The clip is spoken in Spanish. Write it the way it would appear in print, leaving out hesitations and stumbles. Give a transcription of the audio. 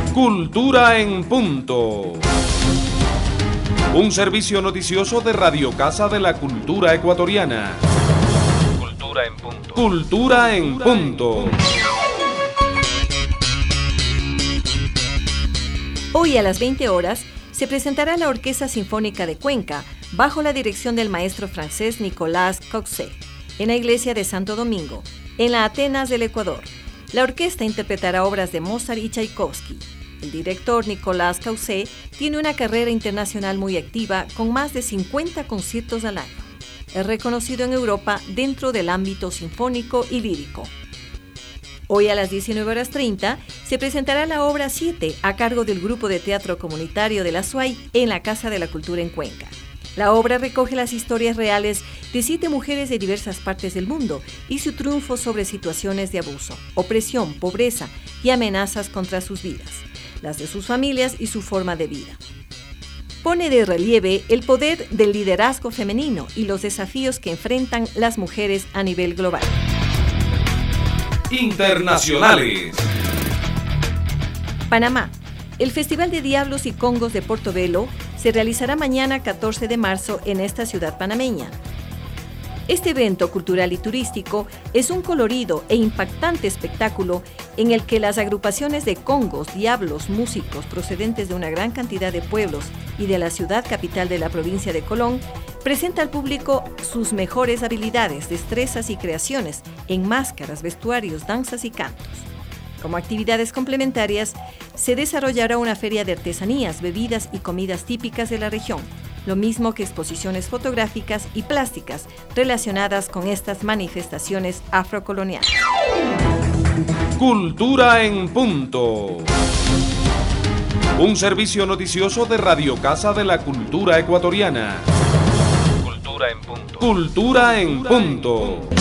Cultura en Punto. Un servicio noticioso de Radio Casa de la Cultura Ecuatoriana. Cultura en Punto. Cultura en Punto. Hoy a las 20 horas se presentará la Orquesta Sinfónica de Cuenca bajo la dirección del maestro francés Nicolas Coxet en la iglesia de Santo Domingo, en la Atenas del Ecuador. La orquesta interpretará obras de Mozart y Tchaikovsky. El director Nicolas Coxet tiene una carrera internacional muy activa con más de 50 conciertos al año. Es reconocido en Europa dentro del ámbito sinfónico y lírico. Hoy a las 19:30 se presentará la obra 7 a cargo del Grupo de Teatro Comunitario de la SUAY en la Casa de la Cultura en Cuenca. La obra recoge las historias reales de 7 mujeres de diversas partes del mundo y su triunfo sobre situaciones de abuso, opresión, pobreza y amenazas contra sus vidas, las de sus familias y su forma de vida. Pone de relieve el poder del liderazgo femenino y los desafíos que enfrentan las mujeres a nivel global. Internacionales. Panamá. El Festival de Diablos y Congos de Portobelo se realizará mañana 14 de marzo en esta ciudad panameña. Este evento cultural y turístico es un colorido e impactante espectáculo en el que las agrupaciones de congos, diablos, músicos procedentes de una gran cantidad de pueblos y de la ciudad capital de la provincia de Colón presenta al público sus mejores habilidades, destrezas y creaciones en máscaras, vestuarios, danzas y cantos. Como actividades complementarias, se desarrollará una feria de artesanías, bebidas y comidas típicas de la región, lo mismo que exposiciones fotográficas y plásticas relacionadas con estas manifestaciones afrocoloniales. Cultura en Punto. Un servicio noticioso de Radio Casa de la Cultura Ecuatoriana. Cultura en Punto. Cultura en Punto.